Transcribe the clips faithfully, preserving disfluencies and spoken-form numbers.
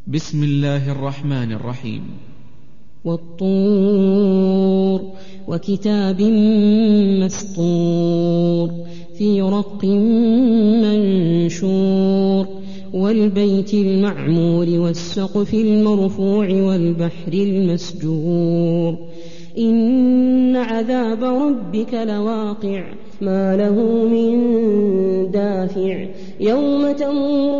بسم الله الرحمن الرحيم. والطور وكتاب مسطور في رق منشور والبيت المعمور والسقف المرفوع والبحر المسجور إن عذاب ربك لواقع ما له من دافع يوم تمور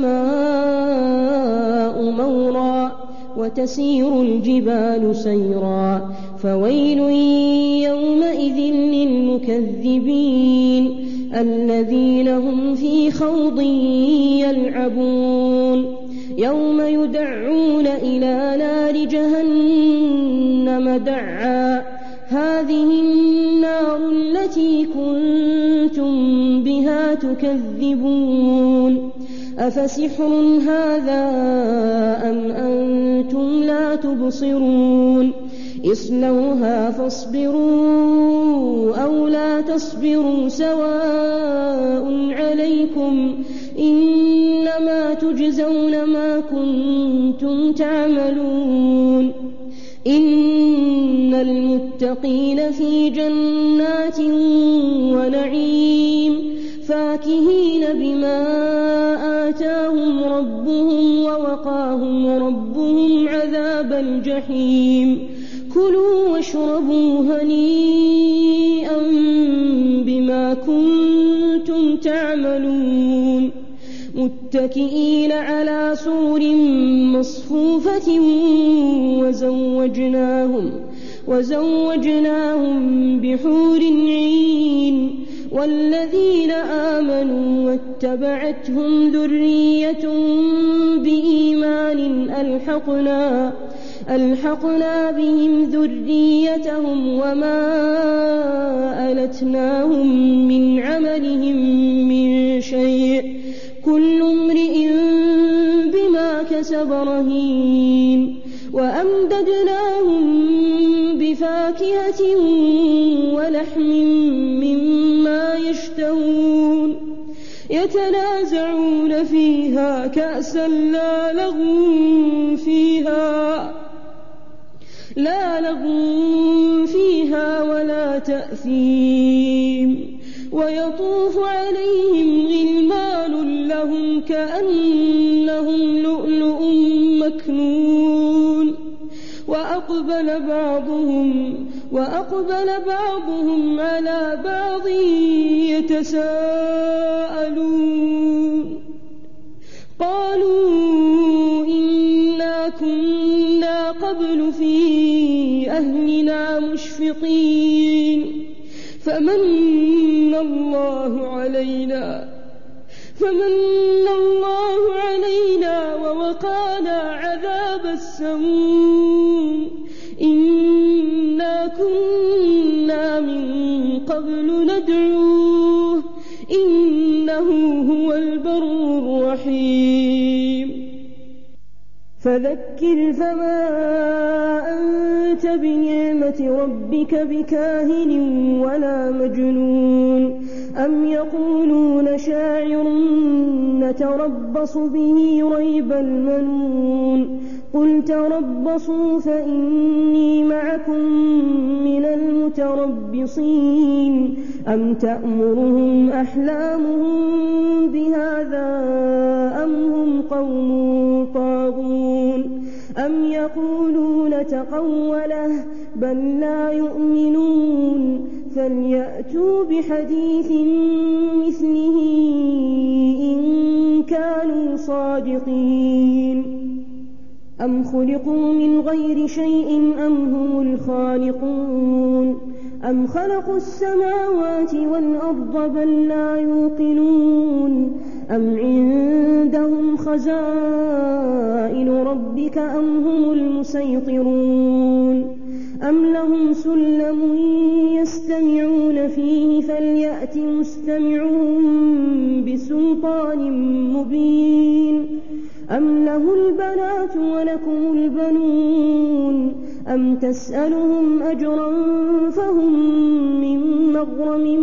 السماء مورا وتسير الجبال سيرا فويل يومئذ للمكذبين الذين هم في خوض يلعبون يوم يدعون إلى نار جهنم دعا هذه النار التي كنتم بها تكذبون أفسحر هذا أم أنتم لا تبصرون اصلوها فاصبروا أو لا تصبروا سواء عليكم إنما تجزون ما كنتم تعملون إن المتقين في جنات ونعيم فاكهين بما آتاهم ربهم ووقاهم ربهم عذاب الجحيم كلوا واشربوا هنيئا بما كنتم تعملون متكئين على سرر مصفوفة وزوجناهم وزوجناهم بحور عين والذين آمنوا واتبعتهم ذريتهم بإيمان ألحقنا ألحقنا بهم ذريتهم وما ألتناهم من عملهم من شيء كل امرئ بما كسب رهين وأمددناهم بفاكهة ولحم مما يشتهون يتنازعون فيها كأسا لا لغو فيها لا لغو فيها ولا تأثيم ويطوف عليهم غلمان لهم كأنهم لؤلؤ مكنون وأقبل بعضهم وأقبل بعضهم على بعض يتساءلون قالوا إنا كنا قبل في أهلنا مشفقين فمن الله علينا فمن الله علينا ووقانا عذاب السموم إنا كنا من قبل ندعوه إنه هو البر الرحيم فذكر فما أنت بنعمة ربك بكاهن ولا مجنون أم يقولون شاعر نتربص به ريب المنون قل تربصوا فإني معكم من المتربصين أم تأمرهم أحلامهم بهذا أم هم قوم طاغون أم يقولون تقوله بل لا يؤمنون فليأتوا بحديث مثله إن كانوا صادقين أم خلقوا من غير شيء أم هم الخالقون أم خلقوا السماوات والأرض بل لا يوقنون أم عندهم خزائن ربك أم هم المسيطرون أم لهم سلم يستمعون فيه فليأت مستمعهم بسلطان مبين أم له البنات ولكم البنون أم تسألهم أجرا فهم من مغرم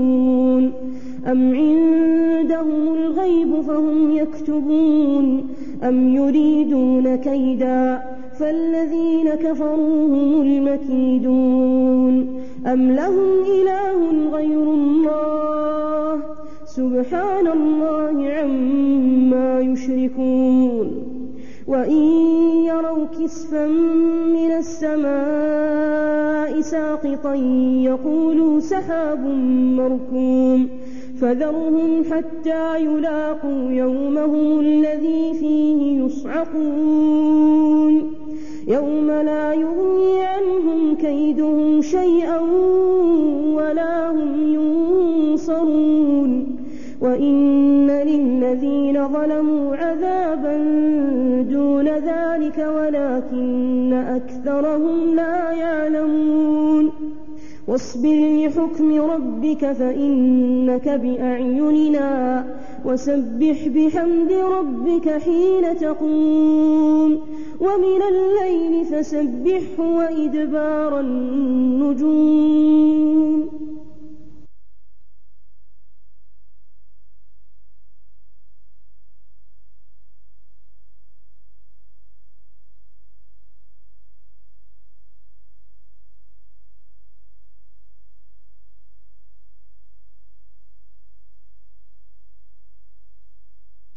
مثقلون أم عندهم الغيب فهم يكتبون أم يريدون كيدا فالذين كفروا هم المكيدون أم لهم إله غير الله سبحان الله عما يشركون وإن يروا كسفا من السماء ساقطا يقولوا سحاب مركوم فذرهم حتى يلاقوا يومهم الذي فيه يصعقون يوم لا يغني عنهم كيدهم شيئا ولا هم ينصرون وإن للذين ظلموا عذابا دون ذلك ولكن أكثرهم لا يعلمون واصبر لحكم ربك فإنك بأعيننا وسبح بحمد ربك حين تقوم ومن الليل فسبحه وإدبار النجوم